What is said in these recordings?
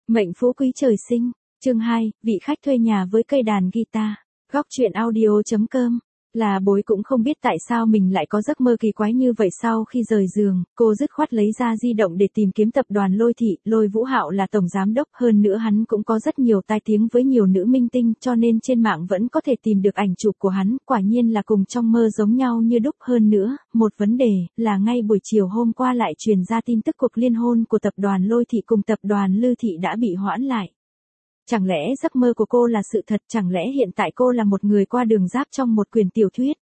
Mệnh phú quý trời sinh. Chương 2, vị khách thuê nhà với cây đàn guitar. Góc truyện audio.com. Là bối cũng không biết tại sao mình lại có giấc mơ kỳ quái như vậy. Sau khi rời giường, cô dứt khoát lấy ra di động để tìm kiếm tập đoàn Lôi Thị. Lôi Vũ Hạo là tổng giám đốc, hơn nữa hắn cũng có rất nhiều tai tiếng với nhiều nữ minh tinh, cho nên trên mạng vẫn có thể tìm được ảnh chụp của hắn. Quả nhiên là cùng trong mơ giống nhau như đúc. Hơn nữa, một vấn đề là ngay buổi chiều hôm qua lại truyền ra tin tức cuộc liên hôn của tập đoàn Lôi Thị cùng tập đoàn Lư Thị đã bị hoãn lại. Chẳng lẽ giấc mơ của cô là sự thật? Chẳng lẽ hiện tại cô là một người qua đường giáp trong một quyển tiểu thuyết?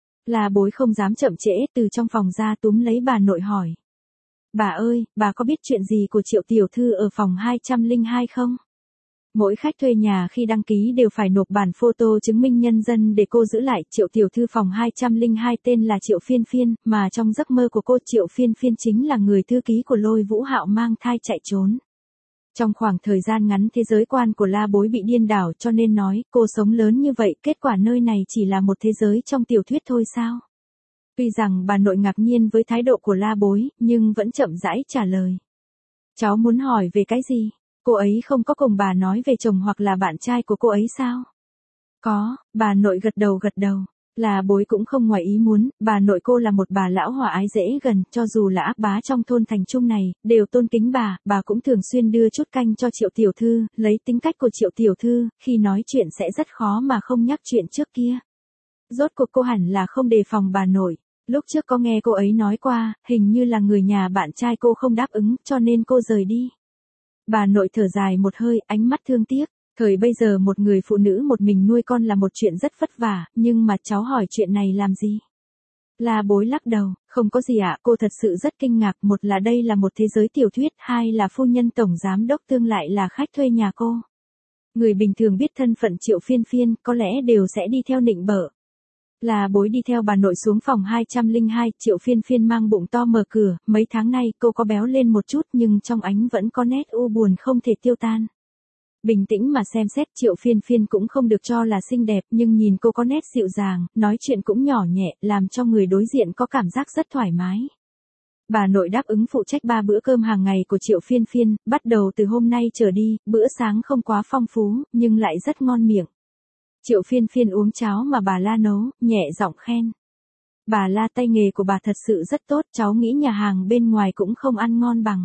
Là bối không dám chậm trễ, từ trong phòng ra túm lấy bà nội hỏi. Bà ơi, bà có biết chuyện gì của Triệu tiểu thư ở phòng 202 không? Mỗi khách thuê nhà khi đăng ký đều phải nộp bản photo chứng minh nhân dân để cô giữ lại. Triệu tiểu thư phòng 202 tên là Triệu Phiên Phiên, mà trong giấc mơ của cô Triệu Phiên Phiên chính là người thư ký của Lôi Vũ Hạo mang thai chạy trốn. Trong khoảng thời gian ngắn thế giới quan của La Bối bị điên đảo, cho nên nói cô sống lớn như vậy, kết quả nơi này chỉ là một thế giới trong tiểu thuyết thôi sao? Tuy rằng bà nội ngạc nhiên với thái độ của La Bối, nhưng vẫn chậm rãi trả lời. Cháu muốn hỏi về cái gì? Cô ấy không có cùng bà nói về chồng hoặc là bạn trai của cô ấy sao? Có, bà nội gật đầu. Là bối cũng không ngoài ý muốn, bà nội cô là một bà lão hòa ái dễ gần, cho dù là ác bá trong thôn thành trung này, đều tôn kính bà cũng thường xuyên đưa chút canh cho Triệu tiểu thư, lấy tính cách của Triệu tiểu thư, khi nói chuyện sẽ rất khó mà không nhắc chuyện trước kia. Rốt cuộc cô hẳn là không đề phòng bà nội, lúc trước có nghe cô ấy nói qua, hình như là người nhà bạn trai cô không đáp ứng, cho nên cô rời đi. Bà nội thở dài một hơi, ánh mắt thương tiếc. Thời bây giờ một người phụ nữ một mình nuôi con là một chuyện rất vất vả, nhưng mà cháu hỏi chuyện này làm gì? La Bối lắc đầu, không có gì ạ, cô thật sự rất kinh ngạc, một là đây là một thế giới tiểu thuyết, hai là phu nhân tổng giám đốc tương lại là khách thuê nhà cô. Người bình thường biết thân phận Triệu Phiên Phiên, có lẽ đều sẽ đi theo nịnh bợ. La Bối đi theo bà nội xuống phòng 202, Triệu Phiên Phiên mang bụng to mở cửa, mấy tháng nay cô có béo lên một chút nhưng trong ánh vẫn có nét u buồn không thể tiêu tan. Bình tĩnh mà xem xét, Triệu Phiên Phiên cũng không được cho là xinh đẹp, nhưng nhìn cô có nét dịu dàng, nói chuyện cũng nhỏ nhẹ, làm cho người đối diện có cảm giác rất thoải mái. Bà nội đáp ứng phụ trách 3 bữa cơm hàng ngày của Triệu Phiên Phiên, bắt đầu từ hôm nay trở đi, bữa sáng không quá phong phú, nhưng lại rất ngon miệng. Triệu Phiên Phiên uống cháo mà bà La nấu, nhẹ giọng khen. Bà La, tay nghề của bà thật sự rất tốt, cháu nghĩ nhà hàng bên ngoài cũng không ăn ngon bằng.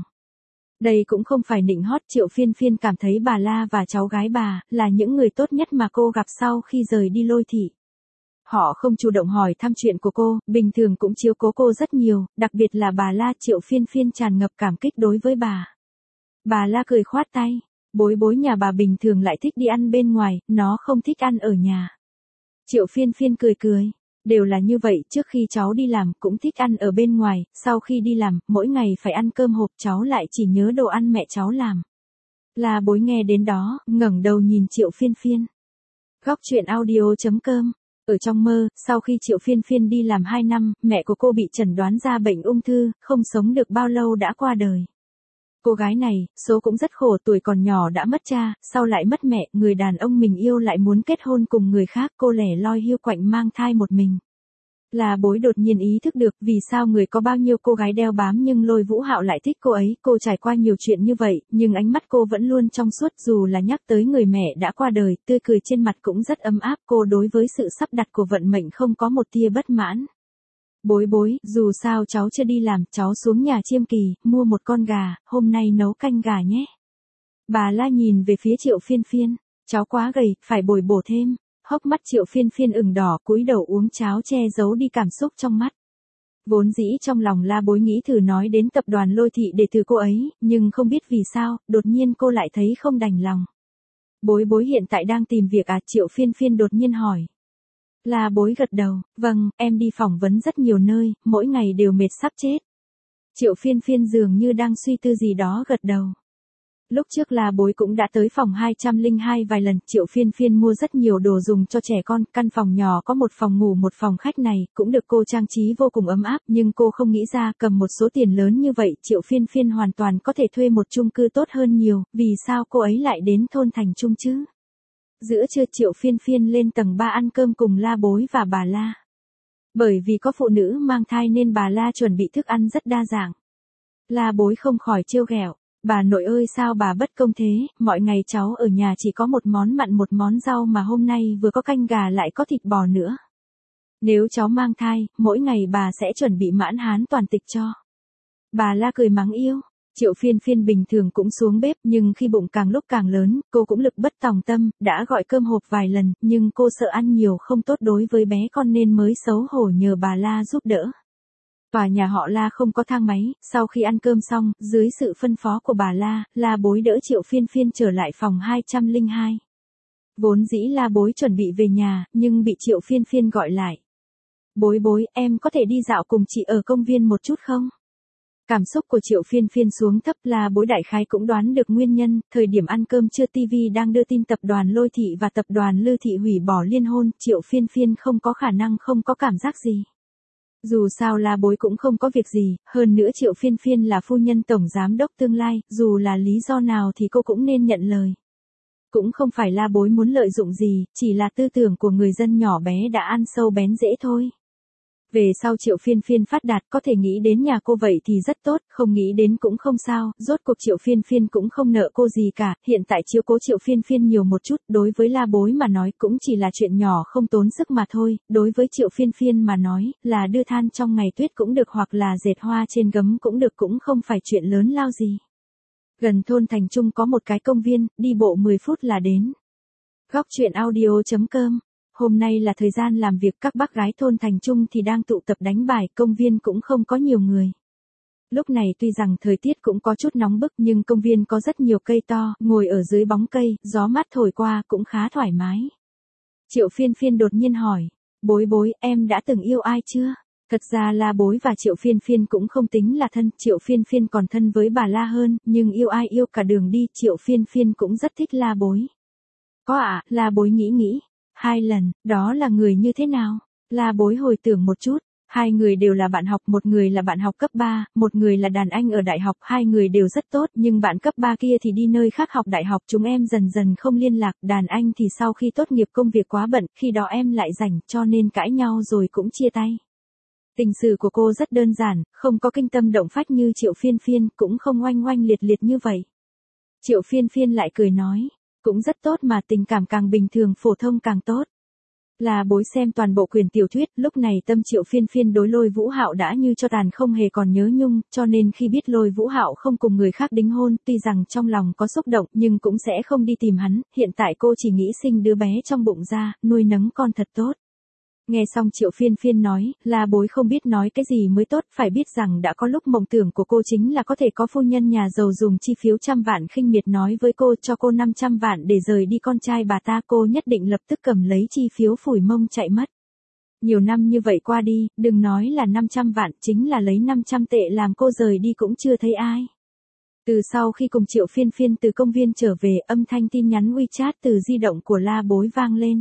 Đây cũng không phải nịnh hót, Triệu Phiên Phiên cảm thấy bà La và cháu gái bà là những người tốt nhất mà cô gặp sau khi rời đi Lôi Thị. Họ không chủ động hỏi thăm chuyện của cô, bình thường cũng chiếu cố cô rất nhiều, đặc biệt là bà La. Triệu Phiên Phiên tràn ngập cảm kích đối với bà. Bà La cười khoát tay, bối nhà bà bình thường lại thích đi ăn bên ngoài, nó không thích ăn ở nhà. Triệu Phiên Phiên cười. Đều là như vậy, trước khi cháu đi làm cũng thích ăn ở bên ngoài, sau khi đi làm, mỗi ngày phải ăn cơm hộp, cháu lại chỉ nhớ đồ ăn mẹ cháu làm. La Bối nghe đến đó, ngẩng đầu nhìn Triệu Phiên Phiên. Góc truyện audio.com. Ở trong mơ, sau khi Triệu Phiên Phiên đi làm 2 năm, mẹ của cô bị chẩn đoán ra bệnh ung thư, không sống được bao lâu đã qua đời. Cô gái này, số cũng rất khổ, tuổi còn nhỏ đã mất cha, sau lại mất mẹ, người đàn ông mình yêu lại muốn kết hôn cùng người khác, cô lẻ loi hiu quạnh mang thai một mình. La Bối đột nhiên ý thức được vì sao người có bao nhiêu cô gái đeo bám nhưng Lôi Vũ Hạo lại thích cô ấy, cô trải qua nhiều chuyện như vậy, nhưng ánh mắt cô vẫn luôn trong suốt, dù là nhắc tới người mẹ đã qua đời, tươi cười trên mặt cũng rất ấm áp, cô đối với sự sắp đặt của vận mệnh không có một tia bất mãn. Bối, dù sao cháu chưa đi làm, cháu xuống nhà Chiêm Kỳ, mua một con gà, hôm nay nấu canh gà nhé. Bà La nhìn về phía Triệu Phiên Phiên, cháu quá gầy, phải bồi bổ thêm. Hốc mắt Triệu Phiên Phiên ửng đỏ, cúi đầu uống cháo che giấu đi cảm xúc trong mắt. Vốn dĩ trong lòng La Bối nghĩ thử nói đến tập đoàn Lôi Thị để từ cô ấy, nhưng không biết vì sao, đột nhiên cô lại thấy không đành lòng. Bối hiện tại đang tìm việc à? Triệu Phiên Phiên đột nhiên hỏi. La Bối gật đầu, vâng, em đi phỏng vấn rất nhiều nơi, mỗi ngày đều mệt sắp chết. Triệu Phiên Phiên dường như đang suy tư gì đó gật đầu. Lúc trước La Bối cũng đã tới phòng 202 vài lần, Triệu Phiên Phiên mua rất nhiều đồ dùng cho trẻ con, căn phòng nhỏ có một phòng ngủ một phòng khách này, cũng được cô trang trí vô cùng ấm áp, nhưng cô không nghĩ ra cầm một số tiền lớn như vậy, Triệu Phiên Phiên hoàn toàn có thể thuê một chung cư tốt hơn nhiều, vì sao cô ấy lại đến thôn thành trung chứ? Giữa trưa Triệu Phiên Phiên lên tầng 3 ăn cơm cùng La Bối và bà La. Bởi vì có phụ nữ mang thai nên bà La chuẩn bị thức ăn rất đa dạng. La Bối không khỏi trêu ghẹo. Bà nội ơi sao bà bất công thế, mọi ngày cháu ở nhà chỉ có một món mặn một món rau mà hôm nay vừa có canh gà lại có thịt bò nữa. Nếu cháu mang thai, mỗi ngày bà sẽ chuẩn bị mãn hán toàn tịch cho. Bà la cười mắng yêu. Triệu Phiên Phiên bình thường cũng xuống bếp nhưng khi bụng càng lúc càng lớn, cô cũng lực bất tòng tâm, đã gọi cơm hộp vài lần, nhưng cô sợ ăn nhiều không tốt đối với bé con nên mới xấu hổ nhờ bà La giúp đỡ. Tòa nhà họ La không có thang máy, sau khi ăn cơm xong, dưới sự phân phó của bà La, La Bối đỡ Triệu Phiên Phiên trở lại phòng 202. Vốn dĩ La Bối chuẩn bị về nhà, nhưng bị Triệu Phiên Phiên gọi lại. Bối bối, em có thể đi dạo cùng chị ở công viên một chút không? Cảm xúc của Triệu Phiên Phiên xuống thấp, La Bối đại khái cũng đoán được nguyên nhân, thời điểm ăn cơm trưa TV đang đưa tin tập đoàn Lôi Thị và tập đoàn Lư Thị hủy bỏ liên hôn, Triệu Phiên Phiên không có khả năng không có cảm giác gì. Dù sao La Bối cũng không có việc gì, hơn nữa Triệu Phiên Phiên là phu nhân tổng giám đốc tương lai, dù là lý do nào thì cô cũng nên nhận lời. Cũng không phải La Bối muốn lợi dụng gì, chỉ là tư tưởng của người dân nhỏ bé đã ăn sâu bén rễ thôi. Về sau Triệu Phiên Phiên phát đạt có thể nghĩ đến nhà cô vậy thì rất tốt, không nghĩ đến cũng không sao, rốt cuộc Triệu Phiên Phiên cũng không nợ cô gì cả, hiện tại chiếu cố Triệu Phiên Phiên nhiều một chút, đối với La Bối mà nói cũng chỉ là chuyện nhỏ không tốn sức mà thôi, đối với Triệu Phiên Phiên mà nói, là đưa than trong ngày tuyết cũng được hoặc là dệt hoa trên gấm cũng được, cũng không phải chuyện lớn lao gì. Gần thôn Thành Trung có một cái công viên, đi bộ 10 phút là đến. Góc truyện audio.com. Hôm nay là thời gian làm việc, các bác gái thôn Thành Trung thì đang tụ tập đánh bài, công viên cũng không có nhiều người. Lúc này tuy rằng thời tiết cũng có chút nóng bức nhưng công viên có rất nhiều cây to, ngồi ở dưới bóng cây, gió mát thổi qua cũng khá thoải mái. Triệu Phiên Phiên đột nhiên hỏi, bối bối, em đã từng yêu ai chưa? Thật ra La Bối và Triệu Phiên Phiên cũng không tính là thân, Triệu Phiên Phiên còn thân với bà La hơn, nhưng yêu ai yêu cả đường đi, Triệu Phiên Phiên cũng rất thích La Bối. Có ạ, La Bối nghĩ. 2 lần, đó là người như thế nào? La Bối hồi tưởng một chút, 2 người đều là bạn học, một người là bạn học cấp 3, một người là đàn anh ở đại học, 2 người đều rất tốt, nhưng bạn cấp 3 kia thì đi nơi khác học đại học, chúng em dần dần không liên lạc, đàn anh thì sau khi tốt nghiệp công việc quá bận, khi đó em lại rảnh, cho nên cãi nhau rồi cũng chia tay. Tình sự của cô rất đơn giản, không có kinh tâm động phách như Triệu Phiên Phiên, cũng không oanh oanh liệt liệt như vậy. Triệu Phiên Phiên lại cười nói, cũng rất tốt mà, tình cảm càng bình thường phổ thông càng tốt. La Bối xem toàn bộ quyển tiểu thuyết, lúc này tâm Triệu Phiên Phiên đối Lôi Vũ Hạo đã như cho tàn, không hề còn nhớ nhung, cho nên khi biết Lôi Vũ Hạo không cùng người khác đính hôn, tuy rằng trong lòng có xúc động nhưng cũng sẽ không đi tìm hắn, hiện tại cô chỉ nghĩ sinh đứa bé trong bụng ra, nuôi nấng con thật tốt. Nghe xong Triệu Phiên Phiên nói, La Bối không biết nói cái gì mới tốt, phải biết rằng đã có lúc mộng tưởng của cô chính là có thể có phu nhân nhà giàu dùng chi phiếu trăm vạn khinh miệt nói với cô cho cô 500 vạn để rời đi con trai bà ta, cô nhất định lập tức cầm lấy chi phiếu phủi mông chạy mất. Nhiều năm như vậy qua đi, đừng nói là 500 vạn, chính là lấy 500 tệ làm cô rời đi cũng chưa thấy ai. Từ sau khi cùng Triệu Phiên Phiên từ công viên trở về, âm thanh tin nhắn WeChat từ di động của La Bối vang lên.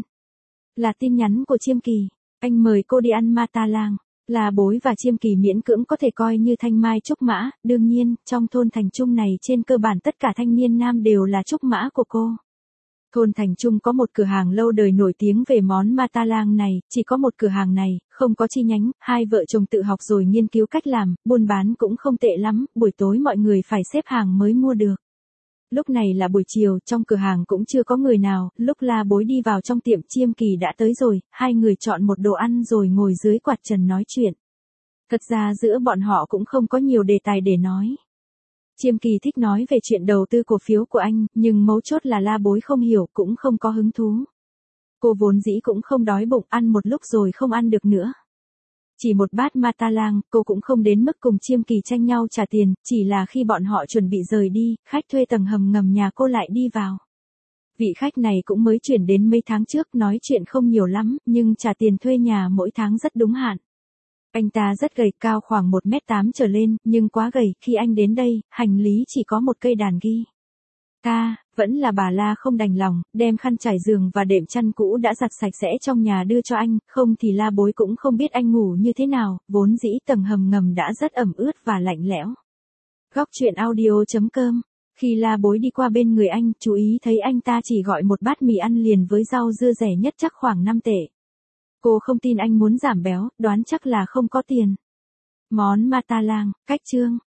Là tin nhắn của Chiêm Kỳ, anh mời cô đi ăn ma ta lang. La Bối và Chiêm Kỳ miễn cưỡng có thể coi như thanh mai trúc mã, đương nhiên, trong thôn Thành Trung này trên cơ bản tất cả thanh niên nam đều là trúc mã của cô. Thôn Thành Trung có một cửa hàng lâu đời nổi tiếng về món ma ta lang này, chỉ có một cửa hàng này, không có chi nhánh, 2 vợ chồng tự học rồi nghiên cứu cách làm, buôn bán cũng không tệ lắm, buổi tối mọi người phải xếp hàng mới mua được. Lúc này là buổi chiều, trong cửa hàng cũng chưa có người nào, lúc La Bối đi vào trong tiệm, Chiêm Kỳ đã tới rồi, 2 người chọn một đồ ăn rồi ngồi dưới quạt trần nói chuyện. Thật ra giữa bọn họ cũng không có nhiều đề tài để nói. Chiêm Kỳ thích nói về chuyện đầu tư cổ phiếu của anh, nhưng mấu chốt là La Bối không hiểu, cũng không có hứng thú. Cô vốn dĩ cũng không đói bụng, ăn một lúc rồi không ăn được nữa. Chỉ một bát ma ta lang, cô cũng không đến mức cùng Chiêm Kỳ tranh nhau trả tiền, chỉ là khi bọn họ chuẩn bị rời đi, khách thuê tầng hầm ngầm nhà cô lại đi vào. Vị khách này cũng mới chuyển đến mấy tháng trước, nói chuyện không nhiều lắm, nhưng trả tiền thuê nhà mỗi tháng rất đúng hạn. Anh ta rất gầy, cao khoảng 1m8 trở lên, nhưng quá gầy, khi anh đến đây, hành lý chỉ có một cây đàn guitar. Vẫn là bà La không đành lòng, đem khăn trải giường và đệm chăn cũ đã giặt sạch sẽ trong nhà đưa cho anh, không thì La Bối cũng không biết anh ngủ như thế nào, vốn dĩ tầng hầm ngầm đã rất ẩm ướt và lạnh lẽo. Góc truyện audio.com. Khi La Bối đi qua bên người anh, chú ý thấy anh ta chỉ gọi một bát mì ăn liền với rau dưa rẻ nhất chắc khoảng 5 tệ. Cô không tin anh muốn giảm béo, đoán chắc là không có tiền. Món ma ta lang, cách chương.